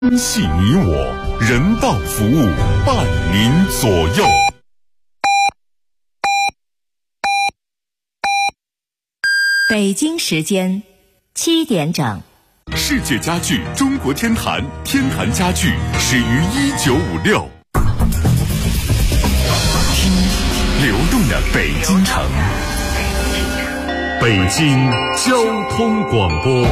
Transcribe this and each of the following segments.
系你我，人道服务，伴您左右。 北京时间7点整。 世界家具中国天坛，天坛家具始于1956。听流动的北京城，北京交通广播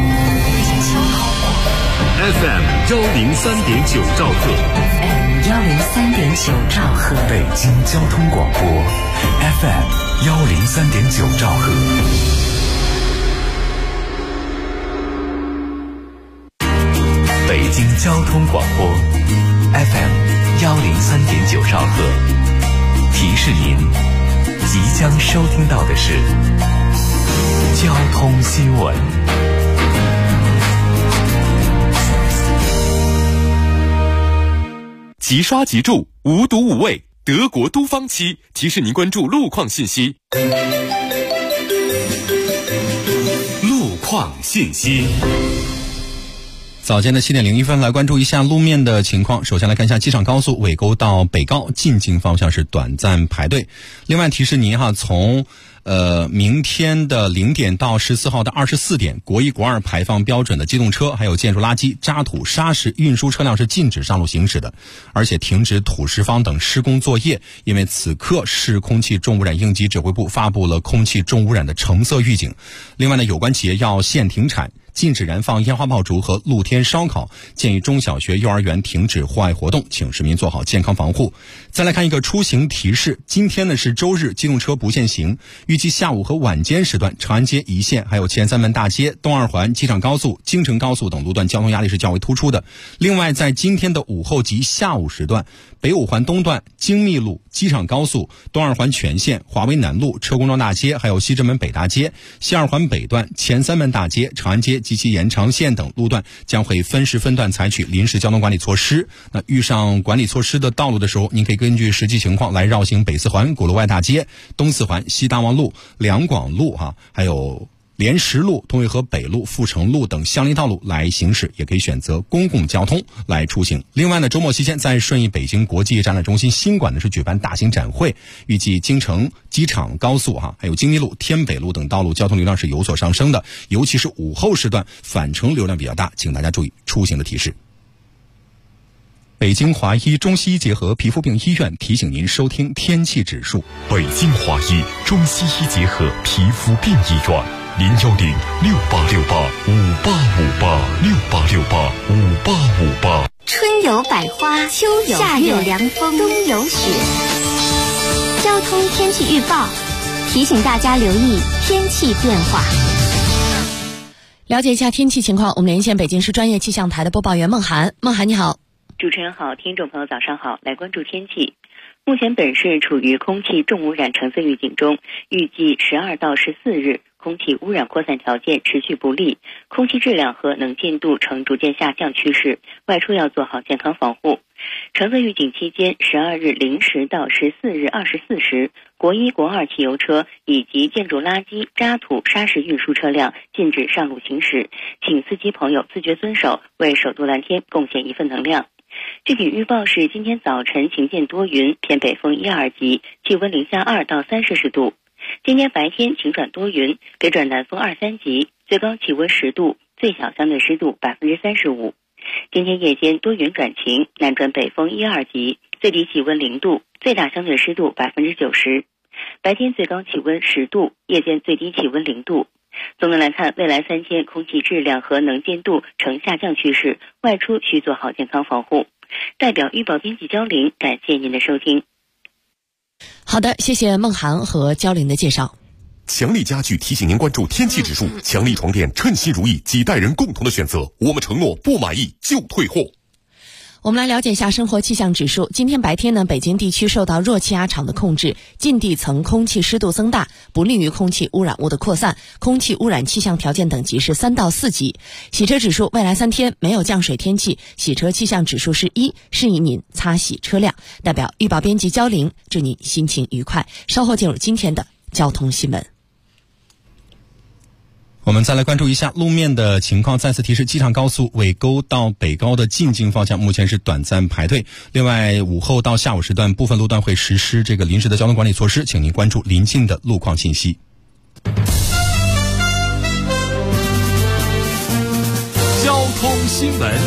FM 103.9兆赫， 103.9兆赫， 北京交通广播 FM 103.9兆赫。北京交通广播 FM 103.9兆赫，提示您即将收听到的是交通新闻。即刷即注，无毒无畏，德国都方漆提示您关注路况信息。路况信息。 早间的7点01分，来关注一下路面的情况。首先来看一下机场高速尾沟到北高进京方向是短暂排队。另外提示您从明天的0点到14号的24点，国1、国2排放标准的机动车还有建筑垃圾、渣土、砂石运输车辆是禁止上路行驶的，而且停止土石方等施工作业。因为此刻市空气重污染应急指挥部发布了空气重污染的橙色预警。另外呢，有关企业要限停产，禁止燃放烟花爆竹和露天烧烤，建议中小学、幼儿园停止户外活动，请市民做好健康防护。再来看一个出行提示，今天呢是周日，机动车不限行，预计下午和晚间时段，长安街一线还有前3门大街、东二环、机场高速、京承高速等路段交通压力是较为突出的。另外在今天的午后及下午时段，北5环东段、京密路、机场高速、东二环全线、华为南路、车公庄大街还有西直门北大街、西2环北段、前3门大街、长安街及其延长线等路段将会分时分段采取临时交通管理措施。那遇上管理措施的道路的时候，您可以根据实际情况来绕行北4环鼓楼外大街、东4环西大望路、两广路还有莲石路、通惠河北路、阜成路等相邻道路来行驶，也可以选择公共交通来出行。另外呢，周末期间在顺义北京国际展览中心新馆呢是举办大型展会，预计京承、机场高速还有京密路、天北路等道路交通流量是有所上升的，尤其是午后时段返程流量比较大，请大家注意出行的提示。北京华医中西医结合皮肤病医院提醒您收听天气指数。 北京华医中西医结合皮肤病医院，0106868585858，68685858。 春有百花，秋有夏有凉风，冬有雪。交通天气预报提醒大家留意天气变化。 了解一下天气情况，我们连线北京市专业气象台的播报员孟涵。孟涵你好。 主持人好，听众朋友早上好，来关注天气。目前本市处于空气重污染橙色预警中，预计12到14日空气污染扩散条件持续不利，空气质量和能见度呈逐渐下降趋势，外出要做好健康防护。橙色预警期间，12日0时到14日24时，国1、国2汽油车以及建筑垃圾、渣土、砂石运输车辆禁止上路行驶，请司机朋友自觉遵守，为首都蓝天贡献一份能量。具体预报是今天早晨晴间多云，偏北风1、2级，气温零下2到3摄氏度。今天白天晴转多云，北转南风2、3级，最高气温10度，最小相对湿度35%。今天夜间多云转晴，南转北风1、2级，最低气温0度，最大相对湿度90%。白天最高气温10度，夜间最低气温0度。总的来看，未来3天空气质量和能见度呈下降趋势，外出需做好健康防护。代表预报编辑焦玲，感谢您的收听。 好的，谢谢孟涵和焦玲的介绍。 强力家具提醒您关注天气指数，强力床垫称心如意，几代人共同的选择，我们承诺不满意就退货。 我们来了解一下生活气象指数。今天白天呢，北京地区受到弱气压场的控制，近地层空气湿度增大，不利于空气污染物的扩散，空气污染气象条件等级是3到4级。洗车指数未来3天没有降水天气，洗车气象指数是1，适宜您擦洗车辆。代表预报编辑焦玲，祝您心情愉快。稍后进入今天的交通新闻。 我们再来关注一下路面的情况。再次提示，机场高速尾沟到北高的进京方向目前是短暂排队。另外，午后到下午时段部分路段会实施这个临时的交通管理措施，请您关注临近的路况信息。 交通新闻。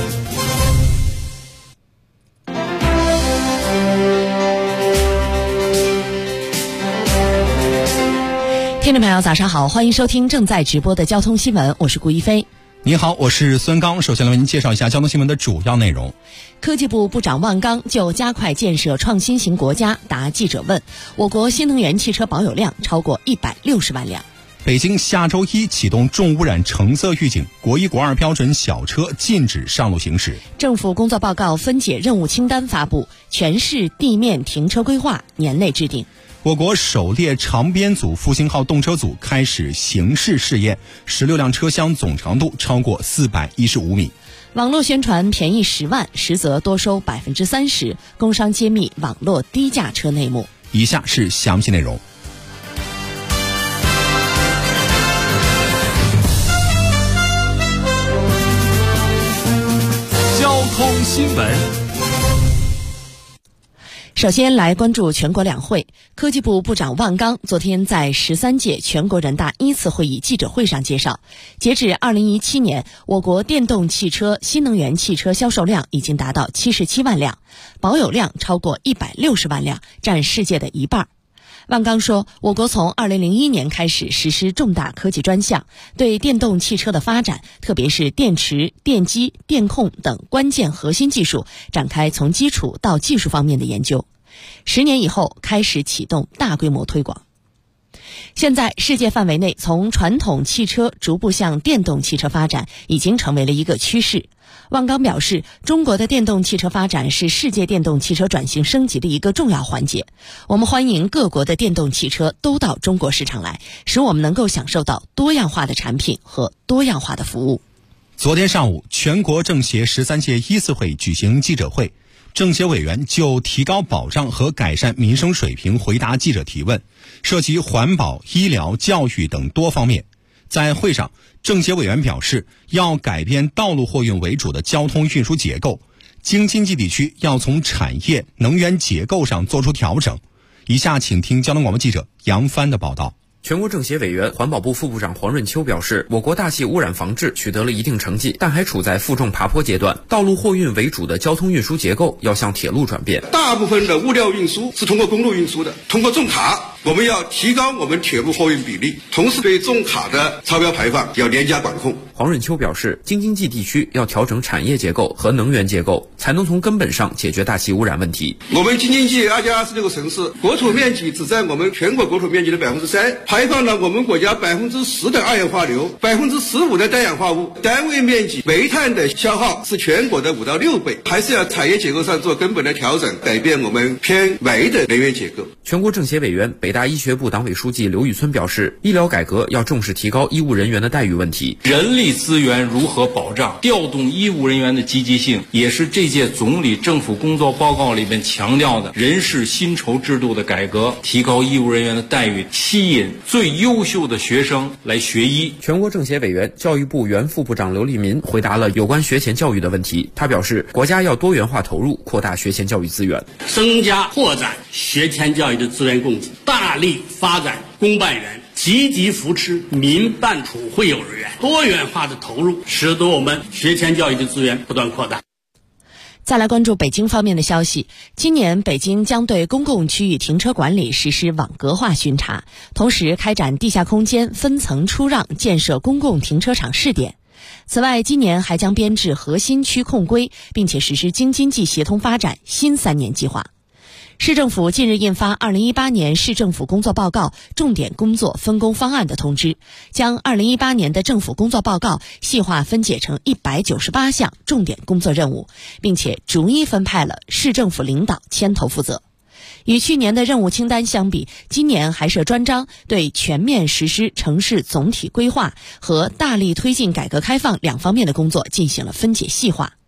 听众朋友早上好，欢迎收听正在直播的交通新闻，我是顾一飞。 你好，我是孙刚。首先来为您介绍一下交通新闻的主要内容。 科技部部长万钢就加快建设创新型国家答记者问，我国新能源汽车保有量超过160万辆。 北京下周一启动重污染橙色预警，国1、国2标准小车禁止上路行驶。 政府工作报告分解任务清单发布，全市地面停车规划年内制定。 我国首列长编组复兴号动车组开始行试试验，16辆车厢总长度超过415米。 网络宣传便宜10万，实则多收30%，工商揭秘网络低价车内幕。 以下是详细内容。 交通新闻。 首先来关注全国两会。科技部部长万钢昨天在13届全国人大1次会议记者会上介绍，截至2017年，我国电动汽车、新能源汽车销售量已经达到77万辆，保有量超过160万辆，占世界的一半。万钢说，我国从2001年开始实施重大科技专项，对电动汽车的发展，特别是电池、电机、电控等关键核心技术，展开从基础到技术方面的研究。10年以后，开始启动大规模推广。现在世界范围内，从传统汽车逐步向电动汽车发展，已经成为了一个趋势。万钢表示，中国的电动汽车发展是世界电动汽车转型升级的一个重要环节。我们欢迎各国的电动汽车都到中国市场来，使我们能够享受到多样化的产品和多样化的服务。 昨天上午，全国政协13届1次会举行记者会，政协委员就提高保障和改善民生水平回答记者提问，涉及环保、医疗、教育等多方面。在会上，政协委员表示，要改变道路货运为主的交通运输结构，京津冀地区要从产业、能源结构上做出调整。以下请听交通广播记者杨帆的报道。 全国政协委员、环保部副部长黄润秋表示，我国大气污染防治取得了一定成绩，但还处在负重爬坡阶段。道路货运为主的交通运输结构要向铁路转变。 大部分的物料运输是通过公路运输的，通过重卡，我们要提高我们铁路货运比例，同时对重卡的超标排放要严加管控。 黄润秋表示，京津冀地区要调整产业结构和能源结构，才能从根本上解决大气污染问题。 我们京津冀2+26个城市，国土面积只占我们全国国土面积的3%，排放了我们国家10%的二氧化硫，15%的氮氧化物，单位面积煤炭的消耗是全国的5到6倍，还是要产业结构上做根本的调整，改变我们偏煤的能源结构。 全国政协委员、北大医学部党委书记刘玉村表示，医疗改革要重视提高医务人员的待遇问题。 人力资源如何保障，调动医务人员的积极性，也是这届总理政府工作报告里面强调的人事薪酬制度的改革，提高医务人员的待遇，吸引最优秀的学生来学医。 全国政协委员、教育部原副部长刘立民回答了有关学前教育的问题。他表示，国家要多元化投入，扩大学前教育资源， 增加扩展学前教育的资源供给，大力发展公办园，积极扶持民办普惠幼儿园，多元化的投入，使得我们学前教育的资源不断扩大。 再来关注北京方面的消息，今年北京将对公共区域停车管理实施网格化巡查，同时开展地下空间分层出让建设公共停车场试点。此外，今年还将编制核心区控规，并且实施京津冀协同发展新3年计划。市政府近日印发2018年市政府工作报告重点工作分工方案的通知，将2018年的政府工作报告细化分解成198项重点工作任务，并且逐一分派了市政府领导牵头负责。与去年的任务清单相比，今年还设专章，对全面实施城市总体规划和大力推进改革开放2方面的工作进行了分解细化。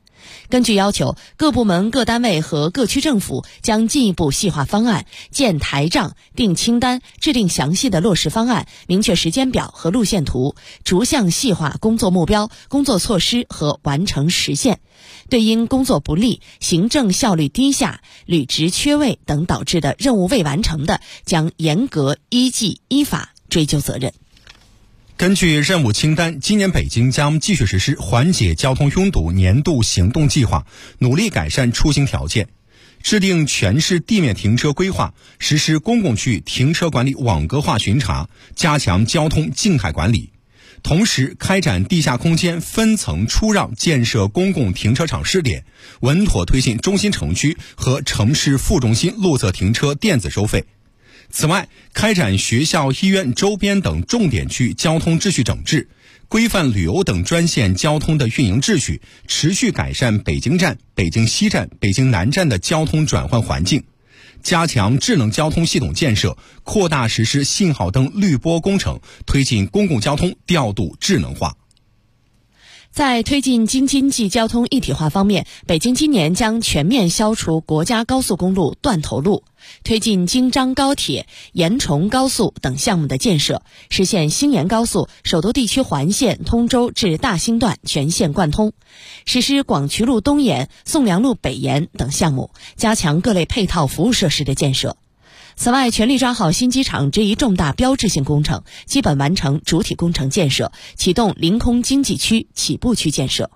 根据要求，各部门、各单位和各区政府将进一步细化方案，建台账、定清单，制定详细的落实方案，明确时间表和路线图，逐项细化工作目标、工作措施和完成实现。对因工作不力、行政效率低下、履职缺位等导致的任务未完成的，将严格依纪依法追究责任。 根据任务清单，今年北京将继续实施缓解交通拥堵年度行动计划，努力改善出行条件，制定全市地面停车规划，实施公共区域停车管理网格化巡查，加强交通静态管理。同时开展地下空间分层出让建设公共停车场试点，稳妥推进中心城区和城市副中心路侧停车电子收费。此外，开展学校、医院周边等重点区交通秩序整治，规范旅游等专线交通的运营秩序，持续改善北京站、北京西站、北京南站的交通转换环境，加强智能交通系统建设，扩大实施信号灯滤波工程，推进公共交通调度智能化。 在推进京津冀交通一体化方面，北京今年将全面消除国家高速公路断头路，推进京张高铁、延崇高速等项目的建设，实现兴延高速首都地区环线通州至大兴段全线贯通，实施广渠路东延、宋良路北延等项目，加强各类配套服务设施的建设。此外，全力抓好新机场这一重大标志性工程，基本完成主体工程建设，启动临空经济区起步区建设。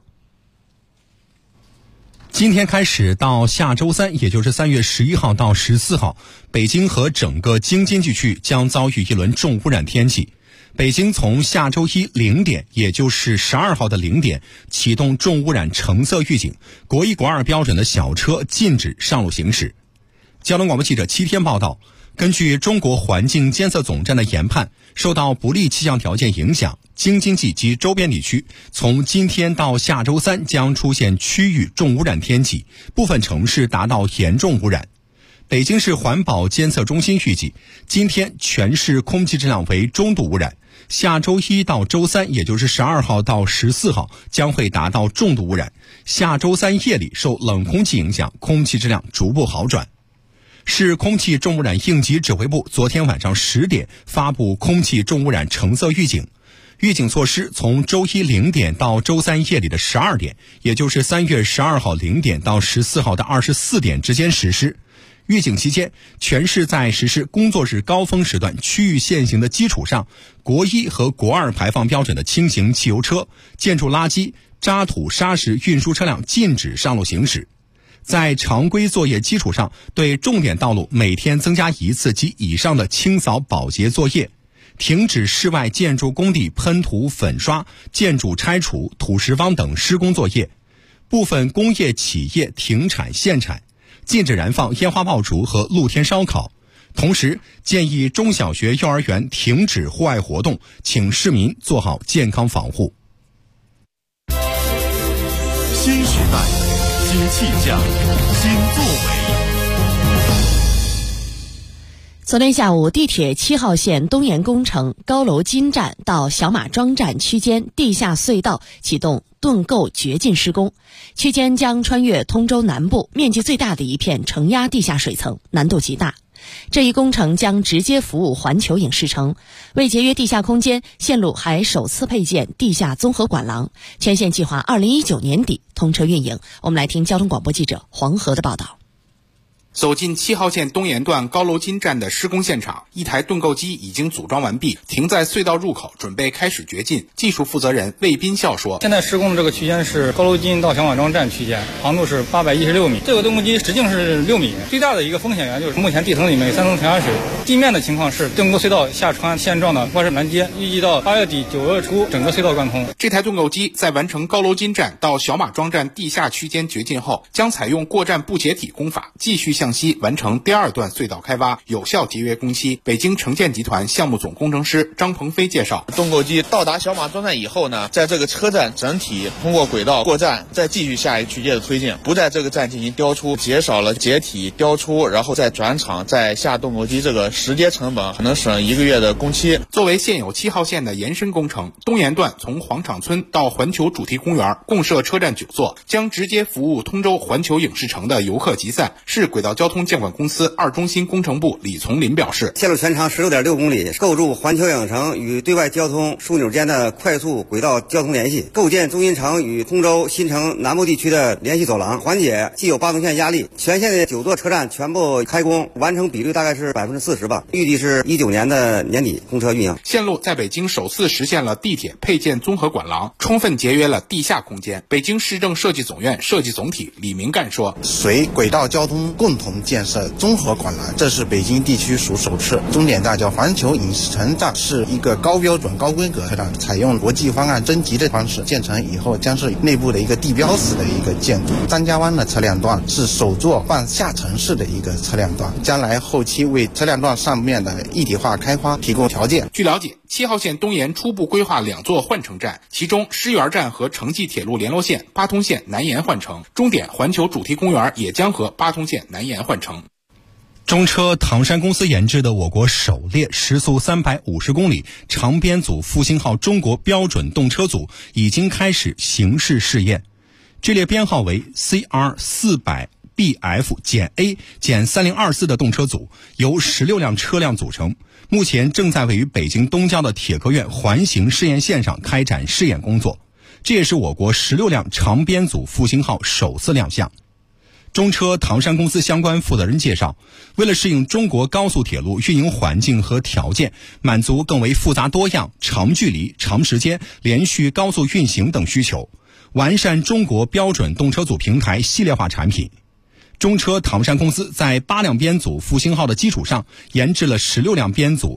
今天开始到下周三，也就是3月11号到14号，北京和整个京津冀区将遭遇一轮重污染天气。北京从下周一0点，也就是12号的0点，启动重污染橙色预警，国1、国2标准的小车禁止上路行驶。交通广播记者7天报道，根据中国环境监测总站的研判，受到不利气象条件影响，京津冀及周边地区从今天到下周三将出现区域重污染天气，部分城市达到严重污染。北京市环保监测中心预计，今天全市空气质量为中度污染，下周一到周三，也就是12号到14号将会达到重度污染，下周三夜里受冷空气影响，空气质量逐步好转。市空气重污染应急指挥部昨天晚上10点发布空气重污染橙色预警，预警措施从周一0点到周三夜里的12点，也就是3月12号0点到14号的24点之间实施。预警期间，全市在实施工作日高峰时段区域限行的基础上，国1和国2排放标准的轻型汽油车、建筑垃圾、渣土砂石运输车辆禁止上路行驶。在常规作业基础上，对重点道路每天增加1次及以上的清扫保洁作业，停止室外建筑工地喷涂粉刷、建筑拆除、土石方等施工作业，部分工业企业停产限产，禁止燃放烟花爆竹和露天烧烤。同时建议中小学、幼儿园停止户外活动，请市民做好健康防护。 新时代，新气象，新作为。 昨天下午，地铁7号线东延工程高楼津站到小马庄站区间地下隧道启动盾构掘进施工，区间将穿越通州南部面积最大的一片承压地下水层，难度极大。这一工程将直接服务环球影视城。为节约地下空间，线路还首次配建地下综合管廊，全线计划2019年底通车运营。我们来听交通广播记者黄河的报道。 走进7号线东延段高楼津站的施工现场，一台盾构机已经组装完毕，停在隧道入口，准备开始掘进。技术负责人魏斌笑说：“ 现在施工的这个区间是高楼津到小马庄站区间，长度是816米。这个盾构机直径是6米，最大的一个风险源就是目前地层里面有3层承压水，地面的情况是盾构隧道下穿线状的外设拦截，预计到8月底9月初整个隧道贯通。 这台盾构机在完成高楼津站到小马庄站地下区间掘进后，将采用过站不解体工法，继续向向西完成第2段隧道开挖，有效节约工期。北京城建集团项目总工程师张鹏飞介绍， 动构机到达小马桩站以后呢，在这个车站整体通过轨道过站，再继续下一个区间的推进，不在这个站进行雕出，减少了解体雕出，然后再转场再下动构机，这个时间成本可能省1个月的工期。 作为现有7号线的延伸工程，东延段从黄场村到环球主题公园共设车站9座，将直接服务通州环球影视城的游客集散。市轨道交通监管公司2中心工程部李从林表示， 线路全长16.6公里，构筑环球影视城与对外交通枢纽间的快速轨道交通联系，构建中心城与通州新城南部地区的联系走廊，缓解既有8通线压力。全线的9座车站全部开工，完成比率大概是40%吧，预计是19年的年底通车运营。 线路在北京首次实现了地铁配建综合管廊，充分节约了地下空间。北京市政设计总院设计总体李明干说， 随轨道交通共同建设综合管廊，这是北京地区属首次。终点大桥环球影视城站是一个高标准高规格车站，采用国际方案征集的方式建成以后，将是内部的一个地标式的一个建筑。张家湾的车辆段是首座半下沉式的一个车辆段，将来后期为车辆段上面的一体化开发提供条件。 据了解，7号线东延初步规划2座换乘站，其中狮园站和城际铁路联络线8通线南延换乘，终点环球主题公园也将和8通线南延换乘。 中车唐山公司研制的我国首列时速350公里长编组复兴号中国标准动车组已经开始行试试验，这列编号为 CR400BF-A-3024 的动车组由16辆车辆组成，目前正在位于北京东郊的铁科院环形试验线上开展试验工作，这也是我国16辆长编组复兴号首次亮相。中车唐山公司相关负责人介绍，为了适应中国高速铁路运营环境和条件，满足更为复杂多样、长距离、长时间、连续高速运行等需求，完善中国标准动车组平台系列化产品。中车唐山公司在8辆编组复兴号的基础上，研制了16辆编组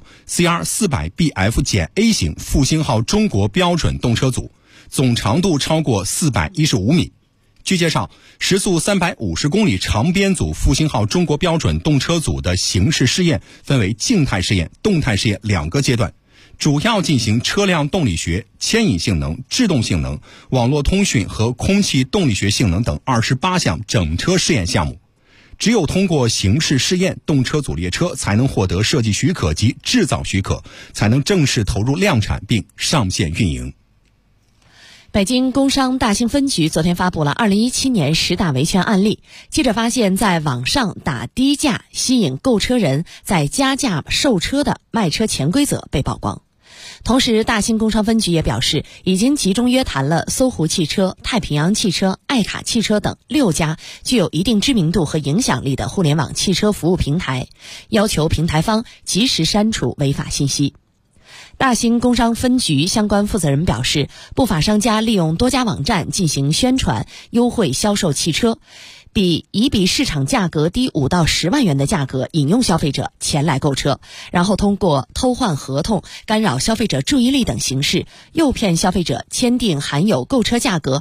CR400BF-A 型复兴号中国标准动车组，总长度超过415米。据介绍，时速350公里长编组复兴号中国标准动车组的形式试验分为静态试验、动态试验2个阶段，主要进行车辆动力学、牵引性能、制动性能、网络通讯和空气动力学性能等28项整车试验项目。只有通过形式试验，动车组列车才能获得设计许可及制造许可，才能正式投入量产并上线运营。 北京工商大兴分局昨天发布了2017年10大维权案例。记者发现，在网上打低价吸引购车人再加价售车的卖车潜规则被曝光。同时，大兴工商分局也表示，已经集中约谈了搜狐汽车、太平洋汽车、爱卡汽车等6家具有一定知名度和影响力的互联网汽车服务平台，要求平台方及时删除违法信息。大兴工商分局相关负责人表示，不法商家利用多家网站进行宣传、优惠销售汽车，以比市场价格低5到10万元的价格引诱消费者前来购车，然后通过偷换合同、干扰消费者注意力等形式，诱骗消费者签订含有购车价格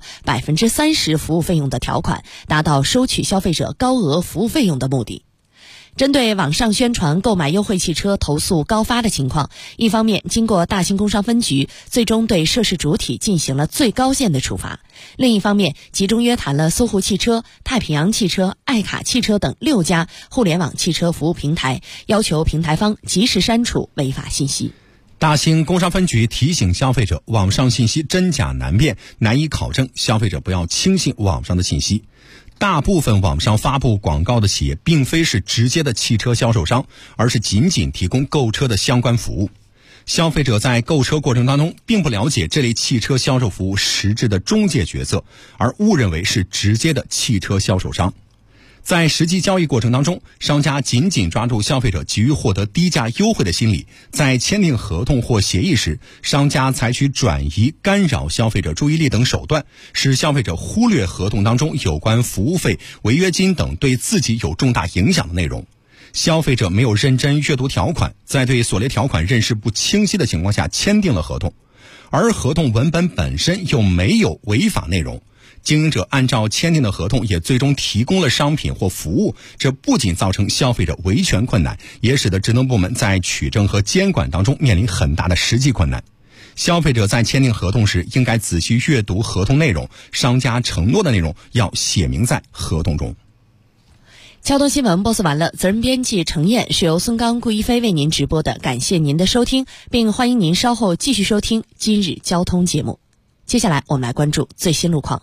30%服务费用的条款，达到收取消费者高额服务费用的目的。针对网上宣传购买优惠汽车投诉高发的情况，一方面经过大兴工商分局最终对涉事主体进行了最高限的处罚，另一方面集中约谈了搜狐汽车、太平洋汽车、爱卡汽车等6家互联网汽车服务平台，要求平台方及时删除违法信息。 大兴工商分局提醒消费者，网上信息真假难辨，难以考证，消费者不要轻信网上的信息。大部分网上发布广告的企业并非是直接的汽车销售商，而是仅仅提供购车的相关服务。消费者在购车过程当中并不了解这类汽车销售服务实质的中介角色，而误认为是直接的汽车销售商。在实际交易过程当中，商家紧紧抓住消费者急于获得低价优惠的心理，在签订合同或协议时，商家采取转移、干扰消费者注意力等手段，使消费者忽略合同当中有关服务费、违约金等对自己有重大影响的内容。消费者没有认真阅读条款，在对所列条款认识不清晰的情况下签订了合同，而合同文本本身又没有违法内容， 经营者按照签订的合同也最终提供了商品或服务，这不仅造成消费者维权困难，也使得职能部门在取证和监管当中面临很大的实际困难。消费者在签订合同时应该仔细阅读合同内容，商家承诺的内容要写明在合同中。 交通新闻播送完了，责任编辑程燕，是由孙刚、顾一飞为您直播的，感谢您的收听，并欢迎您稍后继续收听今日交通节目。接下来我们来关注最新路况。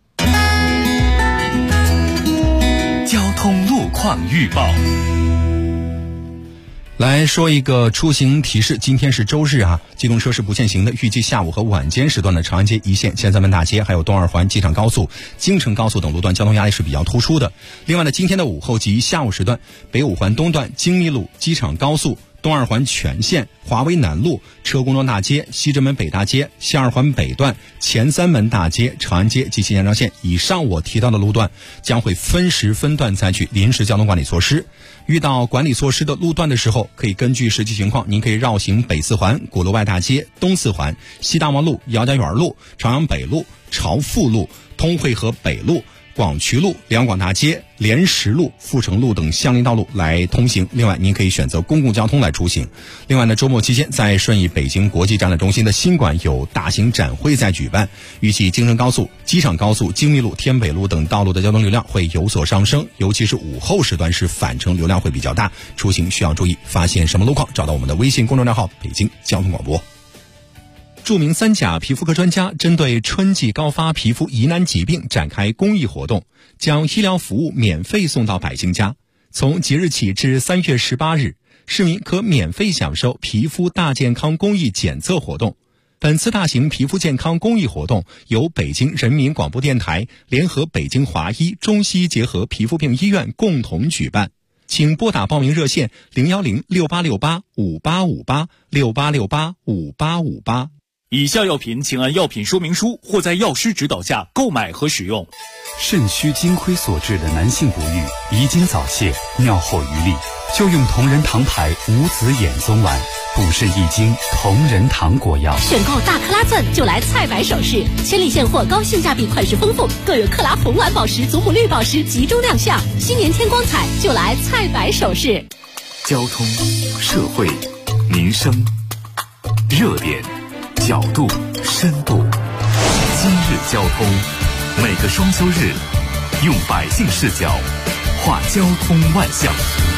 交通路况预报。 来说一个出行提示，今天是周日机动车是不限行的，预计下午和晚间时段的长安街一线、前三门大街还有东二环、机场高速、京承高速等路段交通压力是比较突出的。另外呢，今天的午后及下午时段，北五环东段、京密路、机场高速、东二环全线、华威南路、车公庄大街、西直门北大街、西二环北段、前三门大街、长安街及其延长线以上我提到的路段将会分时分段采取临时交通管理措施。遇到管理措施的路段的时候，可以根据实际情况，您可以绕行北四环、鼓楼外大街、东四环、西大望路、姚家园路、朝阳北路、朝富路、通惠河北路、广渠路、两广大街、莲石路、阜成路等相邻道路来通行。另外您可以选择公共交通来出行。另外呢，周末期间在顺义北京国际展览中心的新馆有大型展会在举办，预计京承高速、机场高速、京密路、天北路等道路的交通流量会有所上升，尤其是午后时段是返程流量会比较大，出行需要注意。发现什么路况，找到我们的微信公众账号北京交通广播。著名三甲皮肤科专家针对春季高发皮肤疑难疾病展开公益活动，将医疗服务免费送到百姓家。从即日起至3月18日，市民可免费享受皮肤大健康公益检测活动。本次大型皮肤健康公益活动由北京人民广播电台联合北京华医中西医结合皮肤病医院共同举办。请拨打报名热线01068685858 68685858。 以下药品请按药品说明书或在药师指导下购买和使用。 肾虚金亏所致的男性不育、遗精早泄、尿后余力，就用同仁堂牌无子衍宗丸，补肾益精，同仁堂果药。 选购大克拉钻就来菜百首饰，千里现货，高性价比，款式丰富，更有克拉红蓝宝石、祖母绿宝石集中亮相。新年添光彩，就来菜百首饰。 交通、社会、民生，热点、角度、深度。今日交通，每个双休日，用百姓视角话交通万象。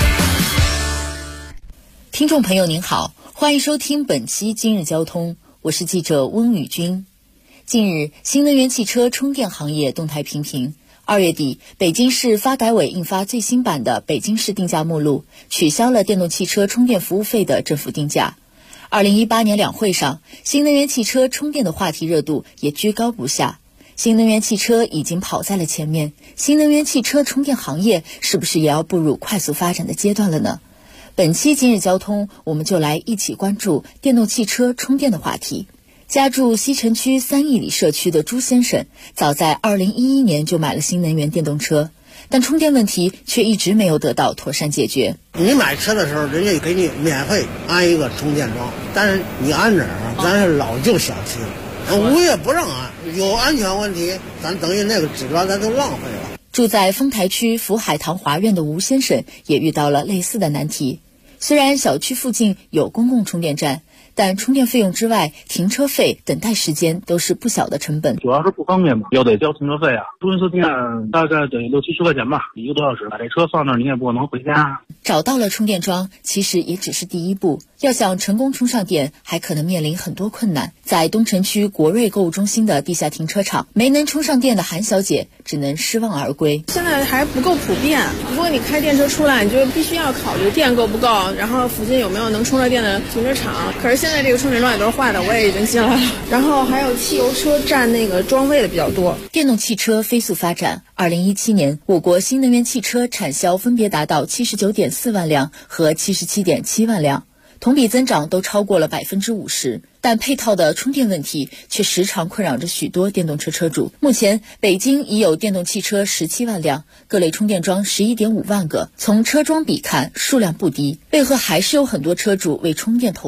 听众朋友您好，欢迎收听本期今日交通，我是记者温宇君。近日，新能源汽车充电行业动态频频。2月底，北京市发改委印发最新版的北京市定价目录，取消了电动汽车充电服务费的政府定价。2018年两会上，新能源汽车充电的话题热度也居高不下。新能源汽车已经跑在了前面，新能源汽车充电行业是不是也要步入快速发展的阶段了呢？本期今日交通，我们就来一起关注电动汽车充电的话题。家住西城区3义里社区的朱先生，早在2011年就买了新能源电动车，但充电问题却一直没有得到妥善解决。 你买车的时候，人家给你免费安一个充电桩，但是你安哪儿啊？咱是老旧小区，物业不让安，有安全问题，咱等于那个指标咱都浪费了。 住在丰台区福海堂华苑的吴先生也遇到了类似的难题。虽然小区附近有公共充电站，但充电费用之外，停车费、等待时间都是不小的成本。 主要是不方便嘛，要得交停车费啊。充一次电大概得60-70块钱吧，1个多小时，把这车放那儿你也不能回家。 找到了充电桩，其实也只是第一步，要想成功充上电，还可能面临很多困难。在东城区国瑞购物中心的地下停车场，没能充上电的韩小姐只能失望而归。 现在还不够普遍，如果你开电车出来，你就必须要考虑电够不够，然后附近有没有能充上电的停车场。可是现在这个充电桩也都是坏的，我也已经进来了。然后还有汽油车占那个桩位的比较多。 电动汽车飞速发展，2017年我国新能源汽车产销分别达到79.4万辆和77.7万辆，同比增长都超过了50%。但配套的充电问题却时常困扰着许多电动车车主。目前，北京已有电动汽车17万辆，各类充电桩11.5万个。从车桩比看，数量不低，为何还是有很多车主为充电头疼？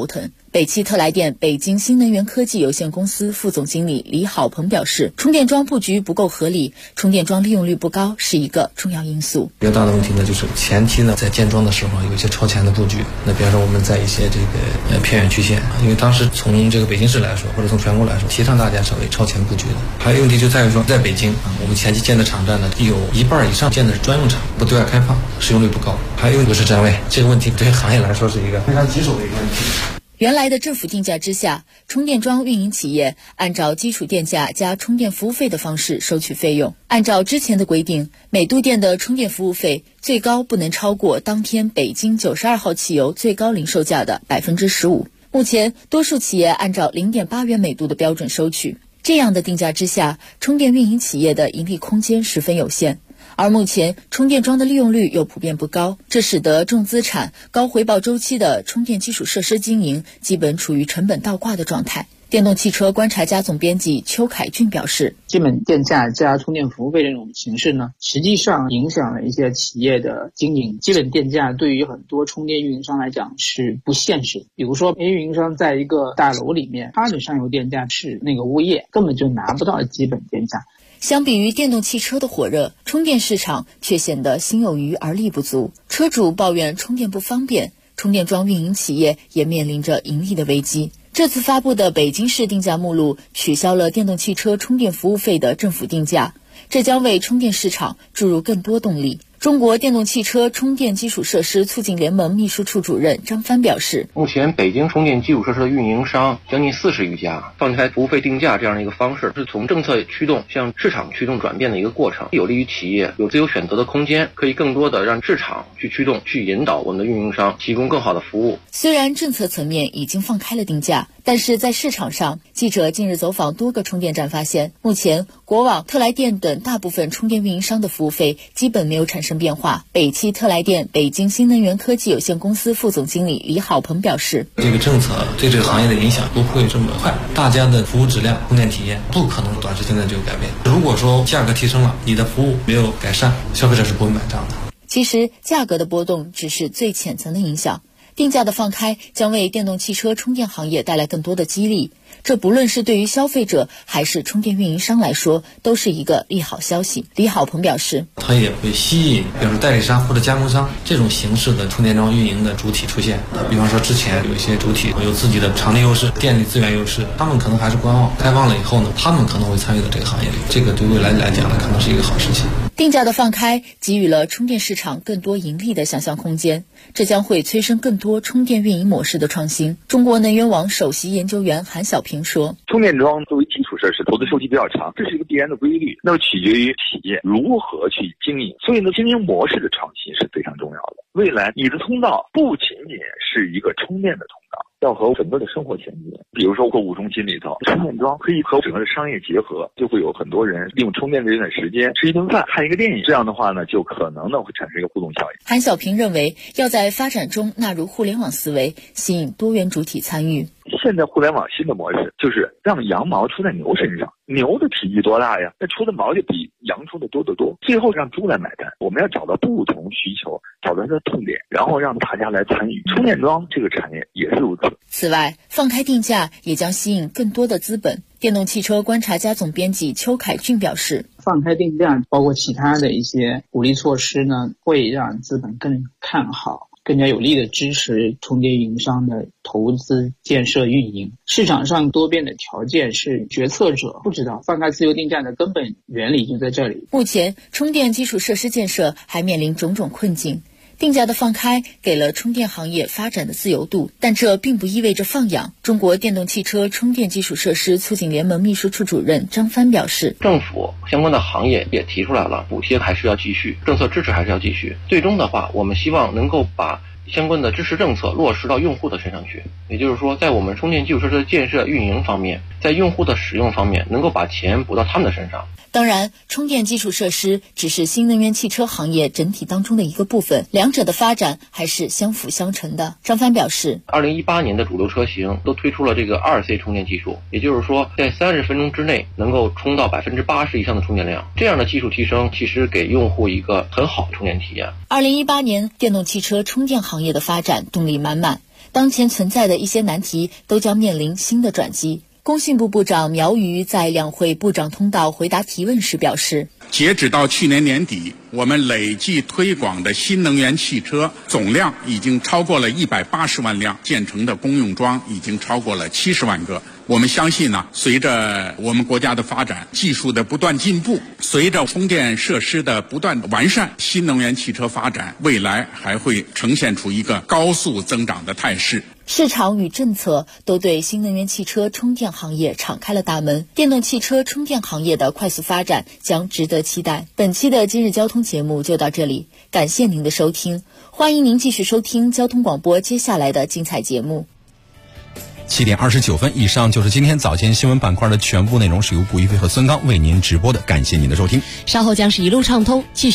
北汽特来电北京新能源科技有限公司副总经理李好鹏表示，充电桩布局不够合理，充电桩利用率不高是一个重要因素。 比较大的问题呢，就是前期呢在建桩的时候有一些超前的布局。那比方说我们在一些这个偏远区县，因为当时从这个北京市来说，或者从全国来说，提倡大家稍微超前布局的。还有问题就在于说，在北京我们前期建的场站呢，有一半以上建的是专用场，不对外开放，使用率不高。还有不是站位，这个问题对行业来说是一个非常棘手的一个问题。 原来的政府定价之下，充电桩运营企业按照基础电价加充电服务费的方式收取费用。按照之前的规定，每度电的充电服务费最高不能超过当天北京92号汽油最高零售价的 15%。目前多数企业按照 0.8 元每度的标准收取。这样的定价之下，充电运营企业的盈利空间十分有限。而目前充电桩的利用率又普遍不高，这使得重资产、高回报周期的充电基础设施经营基本处于成本倒挂的状态。电动汽车观察家总编辑邱凯俊表示， 基本电价加充电服务费这种形式呢，实际上影响了一些企业的经营。基本电价对于很多充电运营商来讲是不现实的。比如说运营商在一个大楼里面，他的上游电价是那个物业，根本就拿不到基本电价。 相比于电动汽车的火热，充电市场却显得心有余而力不足。车主抱怨充电不方便，充电桩运营企业也面临着盈利的危机。这次发布的北京市定价目录取消了电动汽车充电服务费的政府定价，这将为充电市场注入更多动力。中国电动汽车充电基础设施促进联盟秘书处主任张帆表示， 目前北京充电基础设施的运营商将近40余家，放开服务费定价这样的一个方式，是从政策驱动向市场驱动转变的一个过程，有利于企业有自由选择的空间，可以更多的让市场去驱动、去引导我们的运营商提供更好的服务。 虽然政策层面已经放开了定价，但是在市场上，记者近日走访多个充电站发现，目前国网、特来电等大部分充电运营商的服务费基本没有产生变化。北汽特来电北京新能源科技有限公司副总经理李好鹏表示， 这个政策对这个行业的影响不会这么快，大家的服务质量、充电体验不可能短时间内就改变。如果说价格提升了，你的服务没有改善，消费者是不会买账的。 其实价格的波动只是最浅层的影响，定价的放开将为电动汽车充电行业带来更多的激励，这不论是对于消费者还是充电运营商来说，都是一个利好消息。李好鹏表示， 它也会吸引比如说代理商或者加盟商这种形式的充电桩运营的主体出现。比方说之前有一些主体有自己的场地优势、电力资源优势，他们可能还是观望，开放了以后呢，他们可能会参与到这个行业里，这个对未来来讲呢，可能是一个好事情。 定价的放开给予了充电市场更多盈利的想象空间，这将会催生更多充电运营模式的创新。中国能源网首席研究员韩小平说， 充电桩作为基础设施，投资周期比较长，这是一个必然的规律，那么取决于企业如何去经营。所以呢，经营模式的创新是非常重要的。未来你的通道不仅仅是一个充电的通道，要和整个的生活衔接。比如说购物中心里头，充电桩可以和整个的商业结合，就会有很多人利用充电这段时间吃一顿饭、看一个电影，这样的话呢，就可能呢会产生一个互动效应。 韩小平认为，要在发展中纳入互联网思维，吸引多元主体参与。 现在互联网新的模式就是让羊毛出在牛身上，牛的体积多大呀？那出的毛就比羊出的多得多。最后让猪来买单。我们要找到不同需求，找到它的痛点，然后让大家来参与。充电桩这个产业也是如此。 此外，放开定价也将吸引更多的资本。电动汽车观察家总编辑邱凯俊表示， 放开定价包括其他的一些鼓励措施呢，会让资本更看好，更加有力的支持充电运营商的投资、建设、运营。市场上多变的条件是决策者不知道，放开自由定价的根本原理就在这里。 目前，充电基础设施建设还面临种种困境。定价的放开给了充电行业发展的自由度，但这并不意味着放养。中国电动汽车充电基础设施促进联盟秘书处主任张帆表示， 政府相关的行业也提出来了，补贴还是要继续，政策支持还是要继续。最终的话，我们希望能够把相关的支持政策落实到用户的身上去，也就是说，在我们充电基础设施的建设运营方面，在用户的使用方面，能够把钱补到他们的身上。 当然，充电基础设施只是新能源汽车行业整体当中的一个部分，两者的发展还是相辅相成的。张帆表示 ，2018年的主流车型都推出了这个2C 充电技术，也就是说，在30分钟之内能够充到80%以上的充电量。这样的技术提升，其实给用户一个很好的充电体验。 2018年，电动汽车充电行业的发展动力满满。 当前存在的一些难题都将面临新的转机。工信部部长苗瑜在两会部长通道回答提问时表示， 截止到去年年底，我们累计推广的新能源汽车总量已经超过了180万辆，建成的公用桩已经超过了70万个。我们相信呢，随着我们国家的发展，技术的不断进步，随着充电设施的不断完善，新能源汽车发展未来还会呈现出一个高速增长的态势。 市场与政策都对新能源汽车充电行业敞开了大门，电动汽车充电行业的快速发展将值得期待。本期的今日交通节目就到这里，感谢您的收听，欢迎您继续收听交通广播接下来的精彩节目。 7点29分，以上就是今天早间新闻板块的全部内容，是由卜一飞和孙刚为您直播的，感谢您的收听。 稍后将是一路畅通，继续